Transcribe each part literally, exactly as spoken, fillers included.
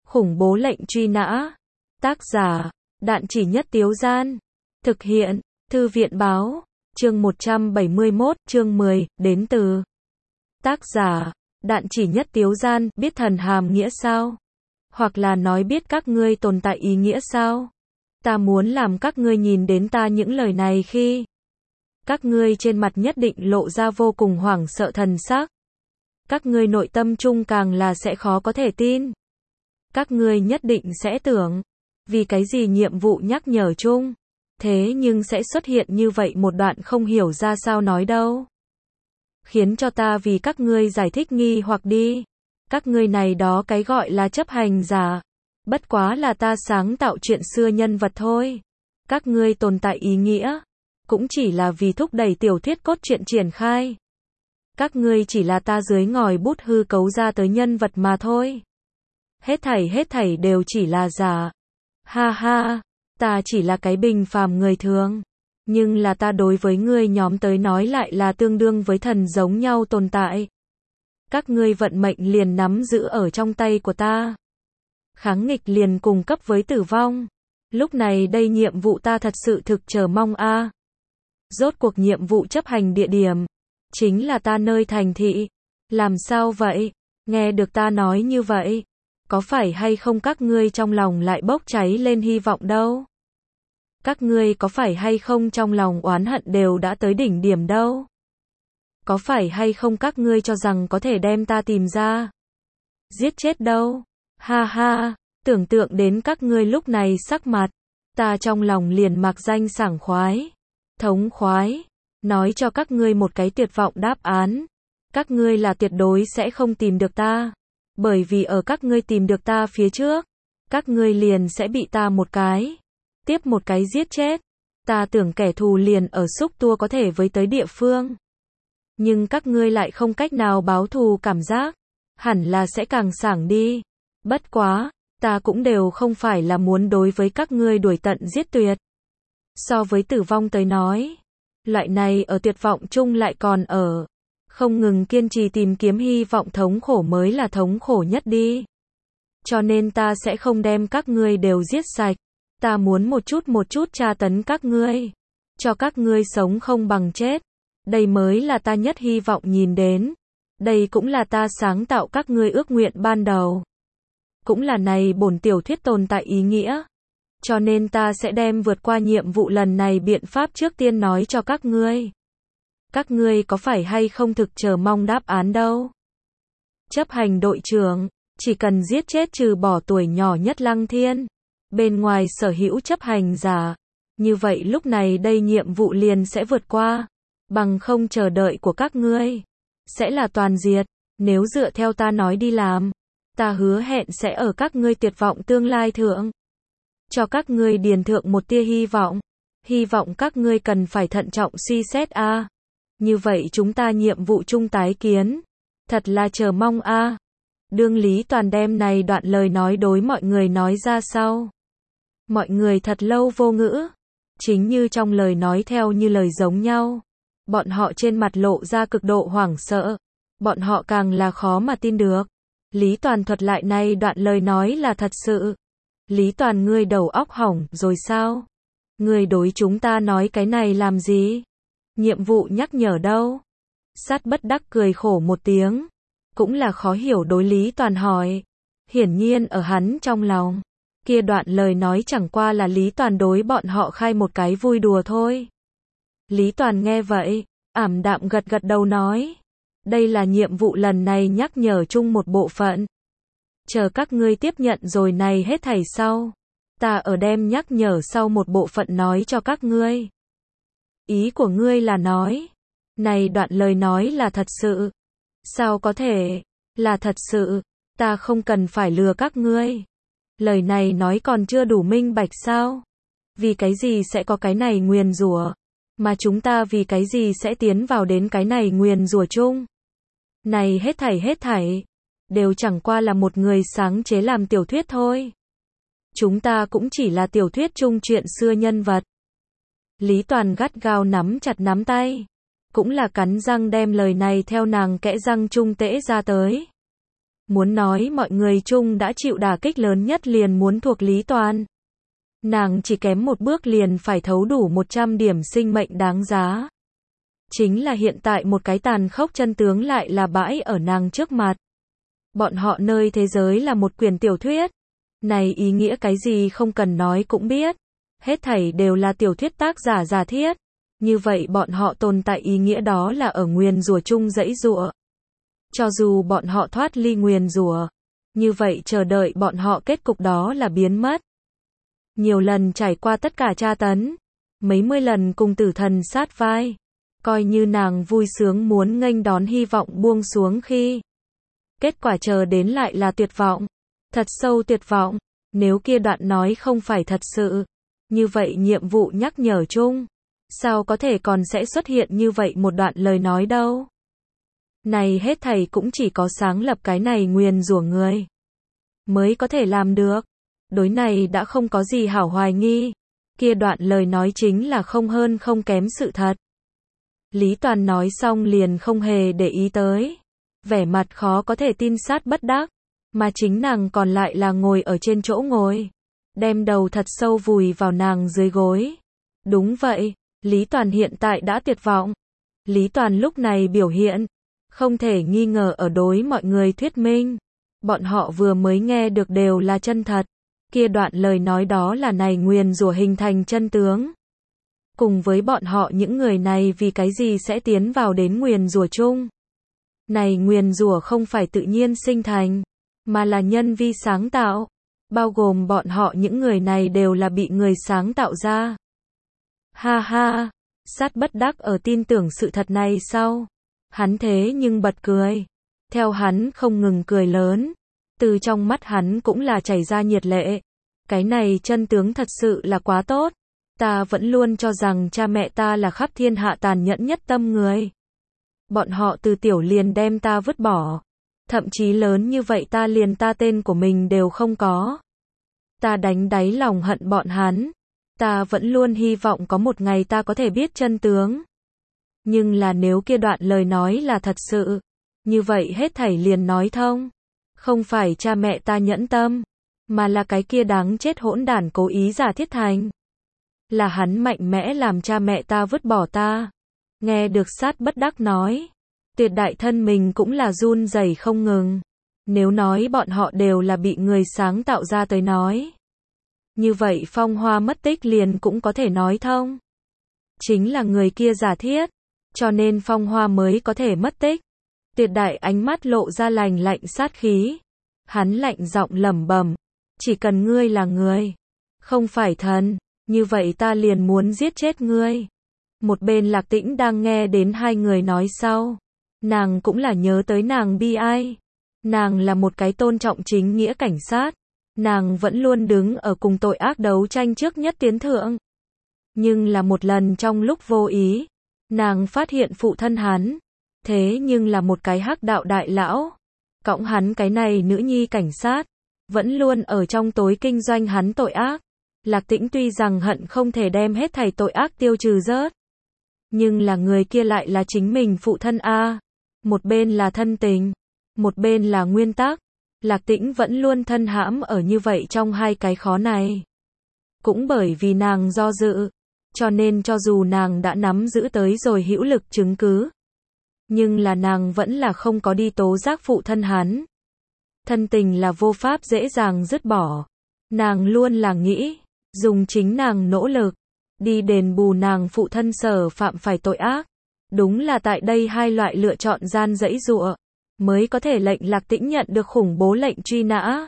Khủng bố lệnh truy nã. Tác giả, Đạn Chỉ Nhất Tiếu Gian. Thực hiện, Thư viện báo. Chương một trăm bảy mươi mốt, chương mười, đến từ. Tác giả, Đạn Chỉ Nhất Tiếu Gian, biết thần hàm nghĩa sao? Hoặc là nói biết các ngươi tồn tại ý nghĩa sao? Ta muốn làm các ngươi nhìn đến ta những lời này khi các ngươi trên mặt nhất định lộ ra vô cùng hoảng sợ thần sắc. Các ngươi nội tâm chung càng là sẽ khó có thể tin. Các ngươi nhất định sẽ tưởng, vì cái gì nhiệm vụ nhắc nhở chung, thế nhưng sẽ xuất hiện như vậy một đoạn không hiểu ra sao nói đâu. Khiến cho ta vì các ngươi giải thích nghi hoặc đi. Các ngươi này đó cái gọi là chấp hành giả, bất quá là ta sáng tạo chuyện xưa nhân vật thôi. Các ngươi tồn tại ý nghĩa, cũng chỉ là vì thúc đẩy tiểu thuyết cốt truyện triển khai. Các ngươi chỉ là ta dưới ngòi bút hư cấu ra tới nhân vật mà thôi. Hết thảy hết thảy đều chỉ là giả. Ha ha, ta chỉ là cái bình phàm người thường. Nhưng là ta đối với ngươi nhóm tới nói lại là tương đương với thần giống nhau tồn tại. Các ngươi vận mệnh liền nắm giữ ở trong tay của ta. Kháng nghịch liền cùng cấp với tử vong. Lúc này đây nhiệm vụ ta thật sự thực chờ mong a. À. Rốt cuộc nhiệm vụ chấp hành địa điểm chính là ta nơi thành thị. Làm sao vậy? Nghe được ta nói như vậy, có phải hay không các ngươi trong lòng lại bốc cháy lên hy vọng đâu? Các ngươi có phải hay không trong lòng oán hận đều đã tới đỉnh điểm đâu? Có phải hay không các ngươi cho rằng có thể đem ta tìm ra, giết chết đâu? Ha ha, tưởng tượng đến các ngươi lúc này sắc mặt, ta trong lòng liền mặc danh sảng khoái, thống khoái, nói cho các ngươi một cái tuyệt vọng đáp án. Các ngươi là tuyệt đối sẽ không tìm được ta, bởi vì ở các ngươi tìm được ta phía trước, các ngươi liền sẽ bị ta một cái tiếp một cái giết chết. Ta tưởng kẻ thù liền ở xúc tua có thể với tới địa phương. Nhưng các ngươi lại không cách nào báo thù cảm giác, hẳn là sẽ càng sảng đi. Bất quá, ta cũng đều không phải là muốn đối với các ngươi đuổi tận giết tuyệt. So với tử vong tới nói, loại này ở tuyệt vọng chung lại còn ở không ngừng kiên trì tìm kiếm hy vọng thống khổ mới là thống khổ nhất đi. Cho nên ta sẽ không đem các ngươi đều giết sạch. Ta muốn một chút một chút tra tấn các ngươi, cho các ngươi sống không bằng chết. Đây mới là ta nhất hy vọng nhìn đến. Đây cũng là ta sáng tạo các ngươi ước nguyện ban đầu. Cũng là này bổn tiểu thuyết tồn tại ý nghĩa. Cho nên ta sẽ đem vượt qua nhiệm vụ lần này biện pháp trước tiên nói cho các ngươi. Các ngươi có phải hay không thực chờ mong đáp án đâu? Chấp hành đội trưởng, chỉ cần giết chết trừ bỏ tuổi nhỏ nhất Lăng Thiên, bên ngoài sở hữu chấp hành giả, như vậy lúc này đây nhiệm vụ liền sẽ vượt qua, bằng không chờ đợi của các ngươi sẽ là toàn diệt. Nếu dựa theo ta nói đi làm, ta hứa hẹn sẽ ở các ngươi tuyệt vọng tương lai thượng, cho các ngươi điền thượng một tia hy vọng. Hy vọng các ngươi cần phải thận trọng suy xét a. À. Như vậy chúng ta nhiệm vụ chung tái kiến. Thật là chờ mong a. À. Đương Lý Toàn đem này đoạn lời nói đối mọi người nói ra sau, mọi người thật lâu vô ngữ. Chính như trong lời nói theo như lời giống nhau. Bọn họ trên mặt lộ ra cực độ hoảng sợ. Bọn họ càng là khó mà tin được. Lý Toàn thuật lại này đoạn lời nói là thật sự. Lý Toàn, ngươi đầu óc hỏng rồi sao? Ngươi đối chúng ta nói cái này làm gì? Nhiệm vụ nhắc nhở đâu? Sát bất đắc cười khổ một tiếng. Cũng là khó hiểu đối Lý Toàn hỏi. Hiển nhiên ở hắn trong lòng, kia đoạn lời nói chẳng qua là Lý Toàn đối bọn họ khai một cái vui đùa thôi. Lý Toàn nghe vậy, ảm đạm gật gật đầu nói. Đây là nhiệm vụ lần này nhắc nhở chung một bộ phận. Chờ các ngươi tiếp nhận rồi này hết thảy sau, ta ở đem nhắc nhở sau một bộ phận nói cho các ngươi. Ý của ngươi là nói, này đoạn lời nói là thật sự. Sao có thể là thật sự? Ta không cần phải lừa các ngươi. Lời này nói còn chưa đủ minh bạch sao? Vì cái gì sẽ có cái này nguyền rủa, mà chúng ta vì cái gì sẽ tiến vào đến cái này nguyền rủa chung? Này hết thảy hết thảy đều chẳng qua là một người sáng chế làm tiểu thuyết thôi. Chúng ta cũng chỉ là tiểu thuyết chung chuyện xưa nhân vật. Lý Toàn gắt gao nắm chặt nắm tay, cũng là cắn răng đem lời này theo nàng kẽ răng chung tễ ra tới. Muốn nói mọi người chung đã chịu đả kích lớn nhất liền muốn thuộc Lý Toàn. Nàng chỉ kém một bước liền phải thấu đủ một trăm điểm sinh mệnh đáng giá. Chính là hiện tại một cái tàn khốc chân tướng lại là bãi ở nàng trước mặt. Bọn họ nơi thế giới là một quyển tiểu thuyết. Này ý nghĩa cái gì không cần nói cũng biết. Hết thảy đều là tiểu thuyết tác giả giả thiết. Như vậy bọn họ tồn tại ý nghĩa đó là ở nguyền rủa chung dãy dụa. Cho dù bọn họ thoát ly nguyền rủa, như vậy chờ đợi bọn họ kết cục đó là biến mất. Nhiều lần trải qua tất cả tra tấn, mấy mươi lần cùng tử thần sát vai, coi như nàng vui sướng muốn nghênh đón hy vọng buông xuống khi kết quả chờ đến lại là tuyệt vọng, thật sâu tuyệt vọng. Nếu kia đoạn nói không phải thật sự, như vậy nhiệm vụ nhắc nhở chung, sao có thể còn sẽ xuất hiện như vậy một đoạn lời nói đâu. Này hết thảy cũng chỉ có sáng lập cái này nguyền rủa người mới có thể làm được. Đối này đã không có gì hảo hoài nghi. Kia đoạn lời nói chính là không hơn không kém sự thật. Lý Toàn nói xong liền không hề để ý tới. Vẻ mặt khó có thể tin sát bất đắc. Mà chính nàng còn lại là ngồi ở trên chỗ ngồi. Đem đầu thật sâu vùi vào nàng dưới gối. Đúng vậy, Lý Toàn hiện tại đã tuyệt vọng. Lý Toàn lúc này biểu hiện không thể nghi ngờ ở đối mọi người thuyết minh. Bọn họ vừa mới nghe được đều là chân thật. Kia đoạn lời nói đó là này nguyền rủa hình thành chân tướng. Cùng với bọn họ những người này vì cái gì sẽ tiến vào đến nguyền rủa chung. Này nguyền rủa không phải tự nhiên sinh thành, mà là nhân vi sáng tạo. Bao gồm bọn họ những người này đều là bị người sáng tạo ra. Ha ha, sát bất đắc ở tin tưởng sự thật này sau. Hắn thế nhưng bật cười. Theo hắn không ngừng cười lớn. Từ trong mắt hắn cũng là chảy ra nhiệt lệ. Cái này chân tướng thật sự là quá tốt. Ta vẫn luôn cho rằng cha mẹ ta là khắp thiên hạ tàn nhẫn nhất tâm người. Bọn họ từ tiểu liền đem ta vứt bỏ. Thậm chí lớn như vậy ta liền ta tên của mình đều không có. Ta đánh đáy lòng hận bọn hắn. Ta vẫn luôn hy vọng có một ngày ta có thể biết chân tướng. Nhưng là nếu kia đoạn lời nói là thật sự, như vậy hết thảy liền nói thông. Không phải cha mẹ ta nhẫn tâm, mà là cái kia đáng chết hỗn đản cố ý giả thiết thành. Là hắn mạnh mẽ làm cha mẹ ta vứt bỏ ta. Nghe được sát bất đắc nói, tuyệt đại thân mình cũng là run rẩy không ngừng. Nếu nói bọn họ đều là bị người sáng tạo ra tới nói, như vậy Phong Hoa mất tích liền cũng có thể nói thông. Chính là người kia giả thiết, cho nên Phong Hoa mới có thể mất tích. Tuyệt đại ánh mắt lộ ra lành lạnh sát khí. Hắn lạnh giọng lẩm bẩm, chỉ cần ngươi là người, không phải thần, như vậy ta liền muốn giết chết ngươi. Một bên Lạc Tĩnh đang nghe đến hai người nói sau, nàng cũng là nhớ tới nàng bi ai. Nàng là một cái tôn trọng chính nghĩa cảnh sát, nàng vẫn luôn đứng ở cùng tội ác đấu tranh trước nhất tiến thượng. Nhưng là một lần trong lúc vô ý, nàng phát hiện phụ thân hắn, thế nhưng là một cái hắc đạo đại lão. Cõng hắn cái này nữ nhi cảnh sát, vẫn luôn ở trong tối kinh doanh hắn tội ác. Lạc Tĩnh tuy rằng hận không thể đem hết thảy tội ác tiêu trừ rớt, nhưng là người kia lại là chính mình phụ thân a. Một bên là thân tình, một bên là nguyên tắc. Lạc Tĩnh vẫn luôn thân hãm ở như vậy trong hai cái khó này. Cũng bởi vì nàng do dự, cho nên cho dù nàng đã nắm giữ tới rồi hữu lực chứng cứ, nhưng là nàng vẫn là không có đi tố giác phụ thân hắn. Thân tình là vô pháp dễ dàng dứt bỏ. Nàng luôn là nghĩ, dùng chính nàng nỗ lực, đi đền bù nàng phụ thân sở phạm phải tội ác. Đúng là tại đây hai loại lựa chọn gian dãy dụa, mới có thể lệnh Lạc Tĩnh nhận được khủng bố lệnh truy nã.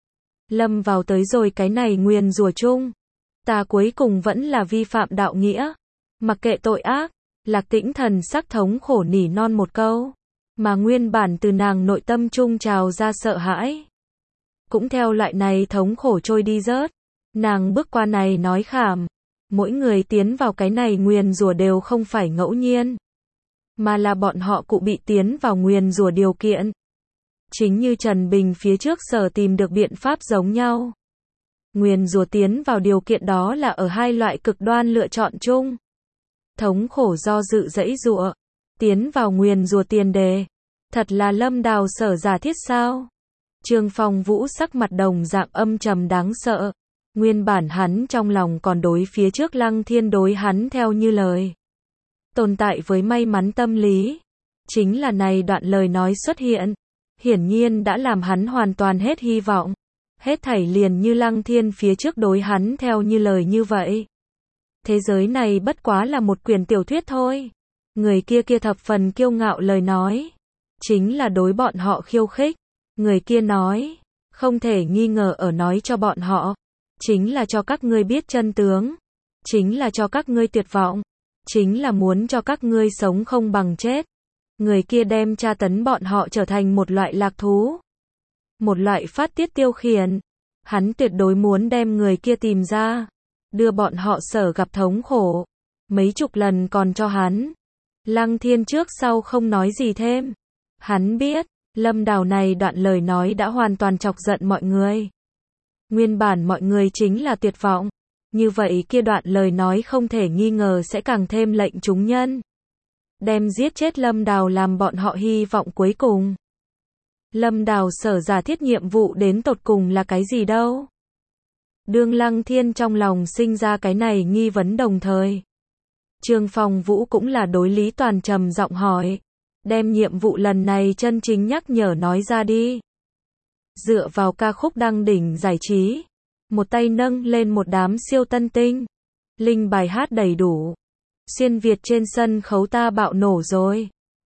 Lâm vào tới rồi cái này nguyền rủa chung. Ta cuối cùng vẫn là vi phạm đạo nghĩa. Mặc kệ tội ác, Lạc Tĩnh thần sắc thống khổ nỉ non một câu. Mà nguyên bản từ nàng nội tâm trung trào ra sợ hãi. Cũng theo loại này thống khổ trôi đi rớt. Nàng bước qua này nói khảm. Mỗi người tiến vào cái này nguyền rủa đều không phải ngẫu nhiên, mà là bọn họ cụ bị tiến vào nguyền rủa điều kiện. Chính như Trần Bình phía trước sở tìm được biện pháp giống nhau. Nguyền rủa tiến vào điều kiện đó là ở hai loại cực đoan lựa chọn chung. Thống khổ do dự dãy dụa, tiến vào nguyền rủa tiền đề. Thật là Lâm Đào sở giả thiết sao? Trương Phong Vũ sắc mặt đồng dạng âm trầm đáng sợ. Nguyên bản hắn trong lòng còn đối phía trước Lăng Thiên đối hắn theo như lời. Tồn tại với may mắn tâm lý. Chính là này đoạn lời nói xuất hiện. Hiển nhiên đã làm hắn hoàn toàn hết hy vọng. Hết thảy liền như Lăng Thiên phía trước đối hắn theo như lời như vậy. Thế giới này bất quá là một quyển tiểu thuyết thôi. Người kia kia thập phần kiêu ngạo lời nói. Chính là đối bọn họ khiêu khích. Người kia nói. Không thể nghi ngờ ở nói cho bọn họ. Chính là cho các ngươi biết chân tướng. Chính là cho các ngươi tuyệt vọng. Chính là muốn cho các ngươi sống không bằng chết. Người kia đem tra tấn bọn họ trở thành một loại lạc thú. Một loại phát tiết tiêu khiển. Hắn tuyệt đối muốn đem người kia tìm ra. Đưa bọn họ sở gặp thống khổ. Mấy chục lần còn cho hắn. Lăng Thiên trước sau không nói gì thêm. Hắn biết, Lâm Đào này đoạn lời nói đã hoàn toàn chọc giận mọi người. Nguyên bản mọi người chính là tuyệt vọng. Như vậy kia đoạn lời nói không thể nghi ngờ sẽ càng thêm lệnh chúng nhân. Đem giết chết Lâm Đào làm bọn họ hy vọng cuối cùng. Lâm Đào sở giả thiết nhiệm vụ đến tột cùng là cái gì đâu? Đương Lăng Thiên trong lòng sinh ra cái này nghi vấn đồng thời. Trương Phong Vũ cũng là đối Lý Toàn trầm giọng hỏi. Đem nhiệm vụ lần này chân chính nhắc nhở nói ra đi. Dựa vào ca khúc đăng đỉnh giải trí. Một tay nâng lên một đám siêu tân tinh. Linh bài hát đầy đủ. Xuyên Việt trên sân khấu ta bạo nổ rồi.